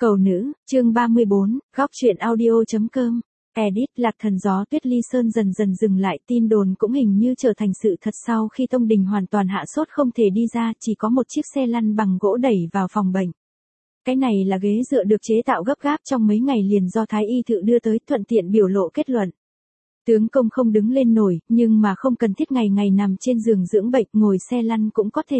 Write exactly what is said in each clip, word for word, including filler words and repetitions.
Cầu nữ, chương ba mươi bốn, góc truyện audio.com. Edit, Lạc Thần gió tuyết ly sơn dần dần dừng lại, tin đồn cũng hình như trở thành sự thật sau khi Tông Đình hoàn toàn hạ sốt không thể đi ra, chỉ có một chiếc xe lăn bằng gỗ đẩy vào phòng bệnh. Cái này là ghế dựa được chế tạo gấp gáp trong mấy ngày liền do Thái y thự đưa tới, thuận tiện biểu lộ kết luận. Tướng công không đứng lên nổi, nhưng mà không cần thiết ngày ngày nằm trên giường dưỡng bệnh, ngồi xe lăn cũng có thể.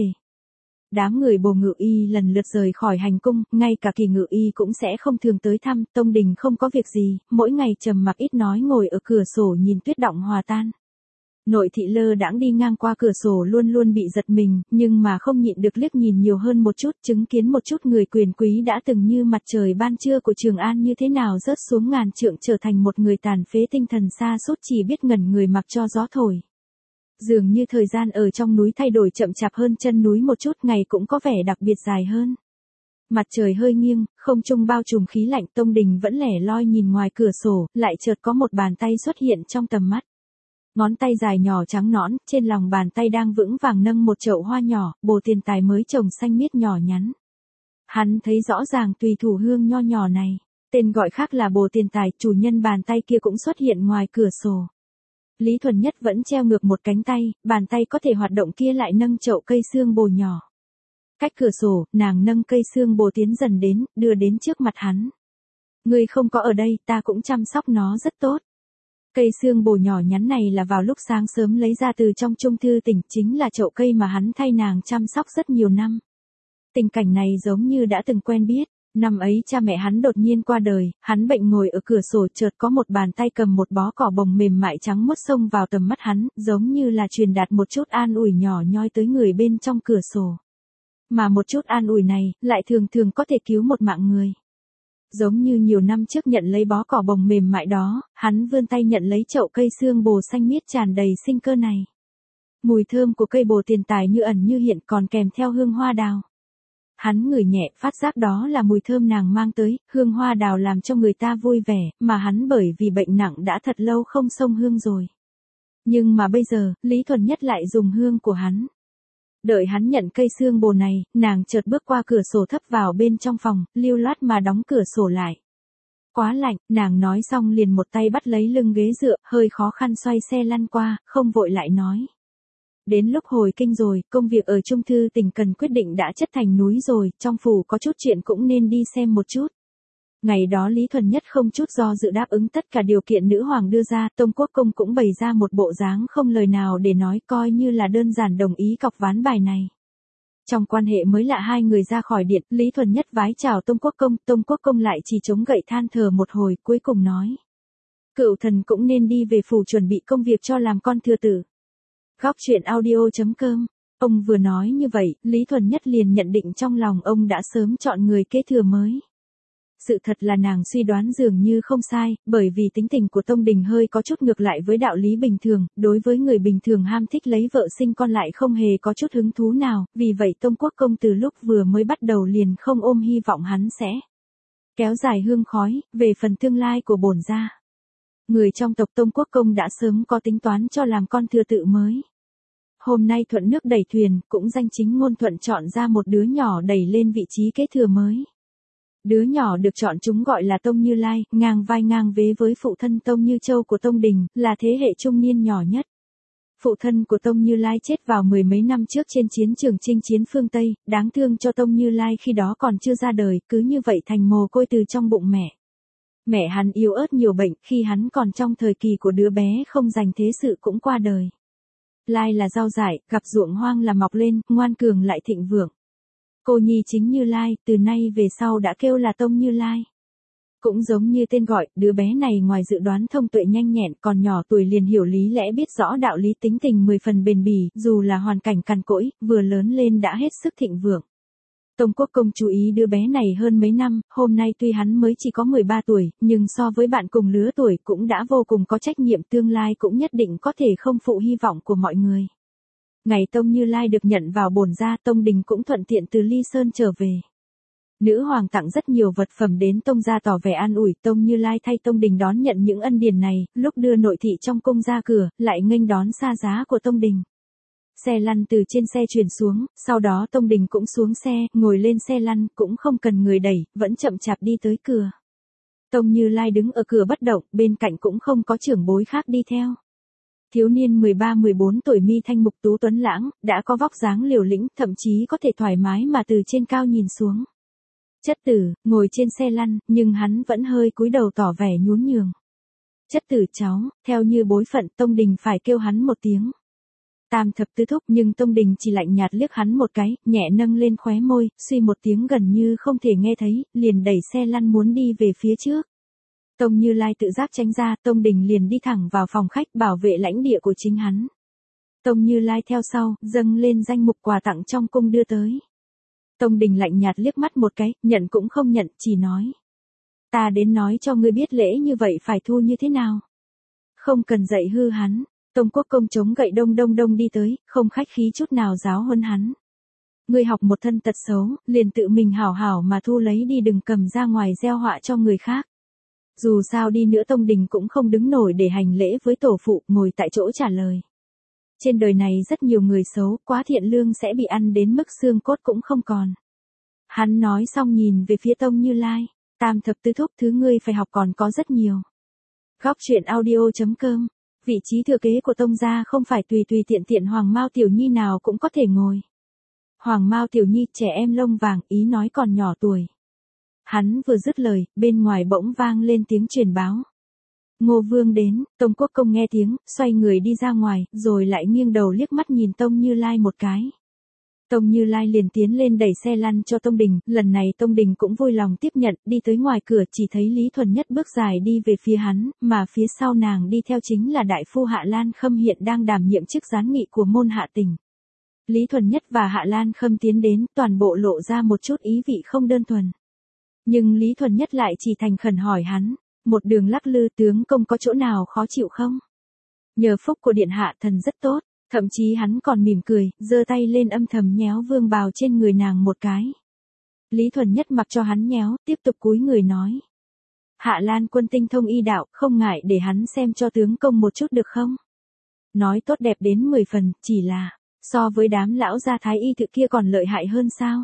Đám người bồ ngự y lần lượt rời khỏi hành cung, ngay cả kỳ ngự y cũng sẽ không thường tới thăm. Tông Đình không có việc gì, mỗi ngày trầm mặc ít nói ngồi ở cửa sổ nhìn tuyết động hòa tan. Nội thị lơ đãng đi ngang qua cửa sổ luôn luôn bị giật mình, nhưng mà không nhịn được liếc nhìn nhiều hơn một chút, chứng kiến một chút người quyền quý đã từng như mặt trời ban trưa của Trường An như thế nào rớt xuống ngàn trượng trở thành một người tàn phế tinh thần sa sút chỉ biết ngẩn người mặc cho gió thổi. Dường như thời gian ở trong núi thay đổi chậm chạp hơn chân núi một chút, ngày cũng có vẻ đặc biệt dài hơn. Mặt trời hơi nghiêng, không trung bao trùm khí lạnh, Tông Đình vẫn lẻ loi nhìn ngoài cửa sổ, lại chợt có một bàn tay xuất hiện trong tầm mắt. Ngón tay dài nhỏ trắng nõn, trên lòng bàn tay đang vững vàng nâng một chậu hoa nhỏ, bồ tiền tài mới trồng xanh miết nhỏ nhắn. Hắn thấy rõ ràng tùy thủ hương nho nhỏ này, tên gọi khác là bồ tiền tài, chủ nhân bàn tay kia cũng xuất hiện ngoài cửa sổ. Lý Thuần Nhất vẫn treo ngược một cánh tay, bàn tay có thể hoạt động kia lại nâng chậu cây xương bồ nhỏ. Cách cửa sổ, nàng nâng cây xương bồ tiến dần đến, đưa đến trước mặt hắn. Ngươi không có ở đây, ta cũng chăm sóc nó rất tốt. Cây xương bồ nhỏ nhắn này là vào lúc sáng sớm lấy ra từ trong chung thư tỉnh, chính là chậu cây mà hắn thay nàng chăm sóc rất nhiều năm. Tình cảnh này giống như đã từng quen biết. Năm ấy cha mẹ hắn đột nhiên qua đời, hắn bệnh ngồi ở cửa sổ, chợt có một bàn tay cầm một bó cỏ bồng mềm mại trắng muốt xông vào tầm mắt hắn, giống như là truyền đạt một chút an ủi nhỏ nhoi tới người bên trong cửa sổ. Mà một chút an ủi này, lại thường thường có thể cứu một mạng người. Giống như nhiều năm trước nhận lấy bó cỏ bồng mềm mại đó, hắn vươn tay nhận lấy chậu cây xương bồ xanh miết tràn đầy sinh cơ này. Mùi thơm của cây bồ tiền tài như ẩn như hiện, còn kèm theo hương hoa đào. Hắn ngửi nhẹ, phát giác đó là mùi thơm nàng mang tới, hương hoa đào làm cho người ta vui vẻ, mà hắn bởi vì bệnh nặng đã thật lâu không xông hương rồi. Nhưng mà bây giờ, Lý Thuần Nhất lại dùng hương của hắn. Đợi hắn nhận cây xương bồ này, nàng chợt bước qua cửa sổ thấp vào bên trong phòng, lưu loát mà đóng cửa sổ lại. Quá lạnh, nàng nói xong liền một tay bắt lấy lưng ghế dựa, hơi khó khăn xoay xe lăn qua, không vội lại nói. Đến lúc hồi kinh rồi, công việc ở Trung Thư Tỉnh cần quyết định đã chất thành núi rồi, trong phủ có chút chuyện cũng nên đi xem một chút. Ngày đó Lý Thuần Nhất không chút do dự đáp ứng tất cả điều kiện nữ hoàng đưa ra, Tông Quốc Công cũng bày ra một bộ dáng không lời nào để nói, coi như là đơn giản đồng ý cọc ván bài này. Trong quan hệ mới lạ hai người ra khỏi điện, Lý Thuần Nhất vái chào Tông Quốc Công, Tông Quốc Công lại chỉ chống gậy than thở một hồi, cuối cùng nói. Cựu thần cũng nên đi về phủ chuẩn bị công việc cho làm con thừa tử. Góc truyện audio.com. Ông vừa nói như vậy, Lý Thuần Nhất liền nhận định trong lòng ông đã sớm chọn người kế thừa mới. Sự thật là nàng suy đoán dường như không sai, bởi vì tính tình của Tông Đình hơi có chút ngược lại với đạo lý bình thường, đối với người bình thường ham thích lấy vợ sinh con lại không hề có chút hứng thú nào, vì vậy Tông Quốc Công từ lúc vừa mới bắt đầu liền không ôm hy vọng hắn sẽ kéo dài hương khói, về phần tương lai của bổn gia. Người trong tộc Tông Quốc Công đã sớm có tính toán cho làm con thừa tự mới. Hôm nay thuận nước đẩy thuyền, cũng danh chính ngôn thuận chọn ra một đứa nhỏ đẩy lên vị trí kế thừa mới. Đứa nhỏ được chọn chúng gọi là Tông Như Lai, ngang vai ngang vế với phụ thân Tông Như Châu của Tông Đình, là thế hệ trung niên nhỏ nhất. Phụ thân của Tông Như Lai chết vào mười mấy năm trước trên chiến trường chinh chiến phương Tây, đáng thương cho Tông Như Lai khi đó còn chưa ra đời, cứ như vậy thành mồ côi từ trong bụng mẹ. Mẹ hắn yếu ớt nhiều bệnh, khi hắn còn trong thời kỳ của đứa bé không dành thế sự cũng qua đời. Lai là rau dại, gặp ruộng hoang là mọc lên, ngoan cường lại thịnh vượng. Cô nhi chính Như Lai, từ nay về sau đã kêu là Tông Như Lai. Cũng giống như tên gọi, đứa bé này ngoài dự đoán thông tuệ nhanh nhẹn, còn nhỏ tuổi liền hiểu lý lẽ biết rõ đạo lý, tính tình mười phần bền bỉ, dù là hoàn cảnh cằn cỗi, vừa lớn lên đã hết sức thịnh vượng. Tông Quốc Công chú ý đứa bé này hơn mấy năm, hôm nay tuy hắn mới chỉ có mười ba tuổi, nhưng so với bạn cùng lứa tuổi cũng đã vô cùng có trách nhiệm, tương lai cũng nhất định có thể không phụ hy vọng của mọi người. Ngày Tông Như Lai được nhận vào bổn gia, Tông Đình cũng thuận tiện từ Ly Sơn trở về. Nữ hoàng tặng rất nhiều vật phẩm đến Tông gia tỏ vẻ an ủi, Tông Như Lai thay Tông Đình đón nhận những ân điển này, lúc đưa nội thị trong cung ra cửa, lại nghênh đón xa giá của Tông Đình. Xe lăn từ trên xe chuyển xuống, sau đó Tông Đình cũng xuống xe, ngồi lên xe lăn, cũng không cần người đẩy, vẫn chậm chạp đi tới cửa. Tông Như Lai đứng ở cửa bất động, bên cạnh cũng không có trưởng bối khác đi theo. Thiếu niên mười ba mười bốn tuổi mi thanh mục tú tuấn lãng, đã có vóc dáng liều lĩnh, thậm chí có thể thoải mái mà từ trên cao nhìn xuống. Chất tử, ngồi trên xe lăn, nhưng hắn vẫn hơi cúi đầu tỏ vẻ nhún nhường. Chất tử cháu, theo như bối phận Tông Đình phải kêu hắn một tiếng. Tam thập tứ thúc, nhưng Tông Đình chỉ lạnh nhạt liếc hắn một cái, nhẹ nâng lên khóe môi, suy một tiếng gần như không thể nghe thấy, liền đẩy xe lăn muốn đi về phía trước. Tông Như Lai tự giác tránh ra, Tông Đình liền đi thẳng vào phòng khách bảo vệ lãnh địa của chính hắn. Tông Như Lai theo sau, dâng lên danh mục quà tặng trong cung đưa tới. Tông Đình lạnh nhạt liếc mắt một cái, nhận cũng không nhận, chỉ nói. Ta đến nói cho ngươi biết lễ như vậy phải thu như thế nào. Không cần dạy hư hắn. Tông Quốc Công chống gậy đông đông đông đi tới, không khách khí chút nào giáo huấn hắn. Ngươi học một thân tật xấu, liền tự mình hảo hảo mà thu lấy đi, đừng cầm ra ngoài gieo họa cho người khác. Dù sao đi nữa Tông Đình cũng không đứng nổi để hành lễ với tổ phụ, ngồi tại chỗ trả lời. Trên đời này rất nhiều người xấu, quá thiện lương sẽ bị ăn đến mức xương cốt cũng không còn. Hắn nói xong nhìn về phía Tông Như Lai, tam thập tứ thúc, thứ ngươi phải học còn có rất nhiều. Góc truyện audio chấm com. Vị trí thừa kế của Tông gia không phải tùy tùy tiện tiện Hoàng Mao Tiểu Nhi nào cũng có thể ngồi. Hoàng Mao Tiểu Nhi, trẻ em lông vàng, ý nói còn nhỏ tuổi. Hắn vừa dứt lời, bên ngoài bỗng vang lên tiếng truyền báo. Ngô Vương đến. Tông Quốc Công nghe tiếng, xoay người đi ra ngoài, rồi lại nghiêng đầu liếc mắt nhìn Tông Như Lai một cái. Tông Như Lai liền tiến lên đẩy xe lăn cho Tông Đình, lần này Tông Đình cũng vui lòng tiếp nhận, đi tới ngoài cửa chỉ thấy Lý Thuần Nhất bước dài đi về phía hắn, mà phía sau nàng đi theo chính là đại phu Hạ Lan Khâm hiện đang đảm nhiệm chức gián nghị của môn Hạ Tỉnh. Lý Thuần Nhất và Hạ Lan Khâm tiến đến, toàn bộ lộ ra một chút ý vị không đơn thuần. Nhưng Lý Thuần Nhất lại chỉ thành khẩn hỏi hắn, một đường lắc lư, tướng công có chỗ nào khó chịu không? Nhờ phúc của điện hạ thần rất tốt. Thậm chí hắn còn mỉm cười, giơ tay lên âm thầm nhéo vương bào trên người nàng một cái. Lý Thuần Nhất mặc cho hắn nhéo, tiếp tục cúi người nói. Hạ Lan Quân tinh thông y đạo, không ngại để hắn xem cho tướng công một chút được không? Nói tốt đẹp đến mười phần, chỉ là, so với đám lão gia thái y thực kia còn lợi hại hơn sao?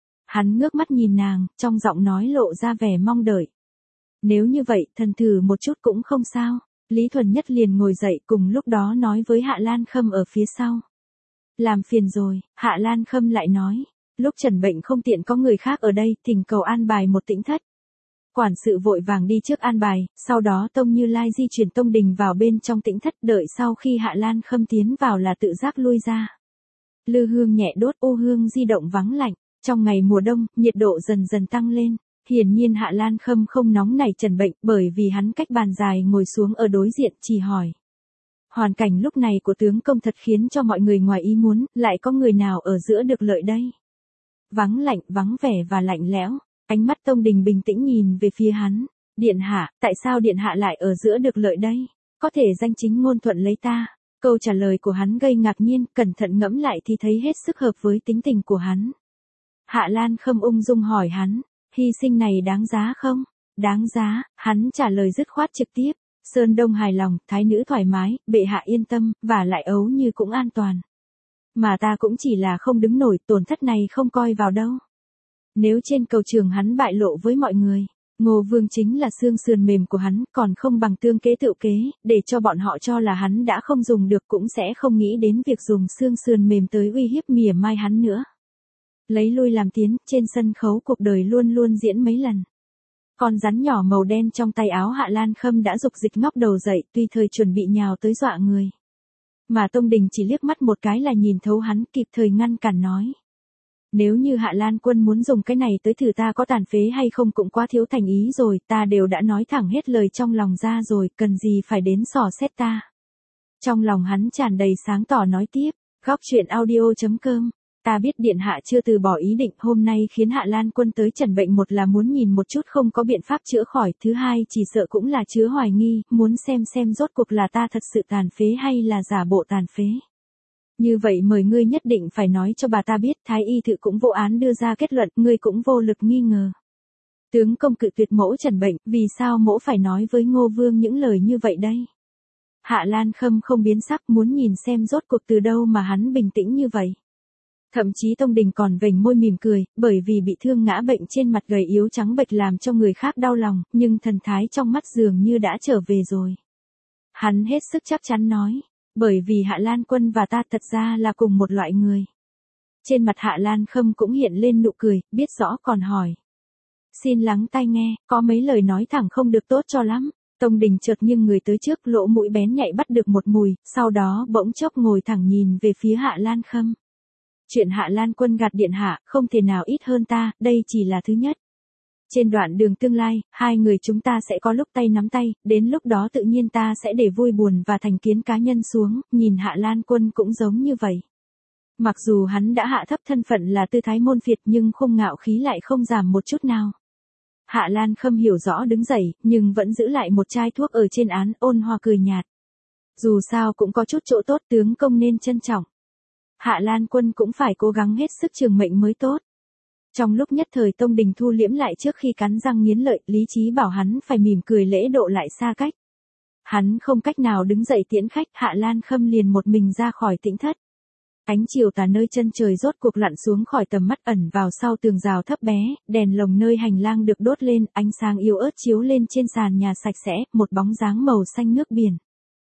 Hắn ngước mắt nhìn nàng, trong giọng nói lộ ra vẻ mong đợi. Nếu như vậy, thần thử một chút cũng không sao. Lý Thuần Nhất liền ngồi dậy, cùng lúc đó nói với Hạ Lan Khâm ở phía sau. Làm phiền rồi. Hạ Lan Khâm lại nói. Lúc trần bệnh không tiện có người khác ở đây, thỉnh cầu an bài một tĩnh thất. Quản sự vội vàng đi trước an bài, sau đó Tông Như Lai di chuyển Tông Đình vào bên trong tĩnh thất, đợi sau khi Hạ Lan Khâm tiến vào là tự giác lui ra. Lư hương nhẹ đốt, ô hương di động vắng lạnh. Trong ngày mùa đông, nhiệt độ dần dần tăng lên. Hiển nhiên Hạ Lan Khâm không nóng nảy trần bệnh, bởi vì hắn cách bàn dài ngồi xuống ở đối diện, chỉ hỏi. Hoàn cảnh lúc này của tướng công thật khiến cho mọi người ngoài ý muốn, lại có người nào ở giữa được lợi đây? Vắng lạnh, vắng vẻ và lạnh lẽo. Ánh mắt Tông Đình bình tĩnh nhìn về phía hắn. Điện hạ, tại sao điện hạ lại ở giữa được lợi đây? Có thể danh chính ngôn thuận lấy ta. Câu trả lời của hắn gây ngạc nhiên, cẩn thận ngẫm lại thì thấy hết sức hợp với tính tình của hắn. Hạ Lan Khâm ung dung hỏi hắn. Hy sinh này đáng giá không? Đáng giá, hắn trả lời dứt khoát trực tiếp. Sơn Đông hài lòng, thái nữ thoải mái, bệ hạ yên tâm, và lại ấu như cũng an toàn. Mà ta cũng chỉ là không đứng nổi, tổn thất này không coi vào đâu. Nếu trên cầu trường hắn bại lộ với mọi người, Ngô Vương chính là xương sườn mềm của hắn, còn không bằng tương kế tự kế, để cho bọn họ cho là hắn đã không dùng được, cũng sẽ không nghĩ đến việc dùng xương sườn mềm tới uy hiếp mỉa mai hắn nữa. Lấy lui làm tiến, trên sân khấu cuộc đời luôn luôn diễn mấy lần. Con rắn nhỏ màu đen trong tay áo Hạ Lan Khâm đã dục dịch ngóc đầu dậy, tuy thời chuẩn bị nhào tới dọa người. Mà Tông Đình chỉ liếc mắt một cái là nhìn thấu hắn, kịp thời ngăn cản nói. Nếu như Hạ Lan Quân muốn dùng cái này tới thử ta có tàn phế hay không cũng quá thiếu thành ý rồi, ta đều đã nói thẳng hết lời trong lòng ra rồi, cần gì phải đến dò xét ta. Trong lòng hắn tràn đầy sáng tỏ nói tiếp, góc truyện audio chấm com. Ta biết điện hạ chưa từ bỏ ý định, hôm nay khiến Hạ Lan Quân tới trần bệnh, một là muốn nhìn một chút không có biện pháp chữa khỏi, thứ hai chỉ sợ cũng là chứa hoài nghi, muốn xem xem rốt cuộc là ta thật sự tàn phế hay là giả bộ tàn phế. Như vậy mời ngươi nhất định phải nói cho bà ta biết, thái y thự cũng vô án đưa ra kết luận, ngươi cũng vô lực nghi ngờ. Tướng công cự tuyệt mỗ trần bệnh, vì sao mỗ phải nói với Ngô Vương những lời như vậy đây? Hạ Lan Khâm không biến sắc, muốn nhìn xem rốt cuộc từ đâu mà hắn bình tĩnh như vậy. Thậm chí Tông Đình còn vểnh môi mỉm cười, bởi vì bị thương ngã bệnh trên mặt gầy yếu trắng bệch làm cho người khác đau lòng, nhưng thần thái trong mắt dường như đã trở về rồi. Hắn hết sức chắc chắn nói, bởi vì Hạ Lan Quân và ta thật ra là cùng một loại người. Trên mặt Hạ Lan Khâm cũng hiện lên nụ cười, biết rõ còn hỏi. Xin lắng tai nghe, có mấy lời nói thẳng không được tốt cho lắm. Tông Đình chợt nghiêng người tới trước, lỗ mũi bén nhạy bắt được một mùi, sau đó bỗng chốc ngồi thẳng nhìn về phía Hạ Lan Khâm. Chuyện Hạ Lan Quân gạt điện hạ, không thể nào ít hơn ta, đây chỉ là thứ nhất. Trên đoạn đường tương lai, hai người chúng ta sẽ có lúc tay nắm tay, đến lúc đó tự nhiên ta sẽ để vui buồn và thành kiến cá nhân xuống, nhìn Hạ Lan Quân cũng giống như vậy. Mặc dù hắn đã hạ thấp thân phận là tư thái môn phiệt nhưng khung ngạo khí lại không giảm một chút nào. Hạ Lan Khâm hiểu rõ đứng dậy, nhưng vẫn giữ lại một chai thuốc ở trên án, ôn hòa cười nhạt. Dù sao cũng có chút chỗ tốt, tướng công nên trân trọng. Hạ Lan Quân cũng phải cố gắng hết sức trường mệnh mới tốt. Trong lúc nhất thời Tông Đình thu liễm lại trước khi cắn răng nghiến lợi, lý trí bảo hắn phải mỉm cười lễ độ lại xa cách. Hắn không cách nào đứng dậy tiễn khách, Hạ Lan Khâm liền một mình ra khỏi tĩnh thất. Ánh chiều tà nơi chân trời rốt cuộc lặn xuống khỏi tầm mắt, ẩn vào sau tường rào thấp bé, đèn lồng nơi hành lang được đốt lên, ánh sáng yếu ớt chiếu lên trên sàn nhà sạch sẽ, một bóng dáng màu xanh nước biển.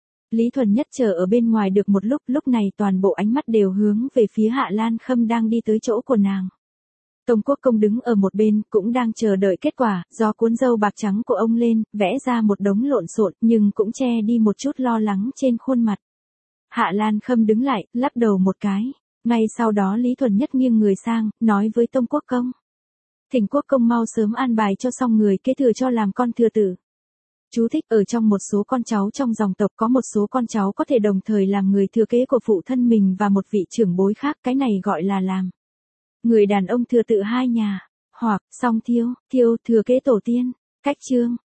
Lý Thuần Nhất chờ ở bên ngoài được một lúc, lúc này toàn bộ ánh mắt đều hướng về phía Hạ Lan Khâm đang đi tới chỗ của nàng. Tông Quốc Công đứng ở một bên, cũng đang chờ đợi kết quả, gió cuốn râu bạc trắng của ông lên, vẽ ra một đống lộn xộn, nhưng cũng che đi một chút lo lắng trên khuôn mặt. Hạ Lan Khâm đứng lại, lắc đầu một cái. Ngay sau đó Lý Thuần Nhất nghiêng người sang, nói với Tông Quốc Công. Thỉnh Quốc Công mau sớm an bài cho xong người kế thừa cho làm con thừa tử. Chú thích, ở trong một số con cháu trong dòng tộc có một số con cháu có thể đồng thời làm người thừa kế của phụ thân mình và một vị trưởng bối khác, cái này gọi là làm người đàn ông thừa tự hai nhà, hoặc song thiêu, thiêu thừa kế tổ tiên. Cách chương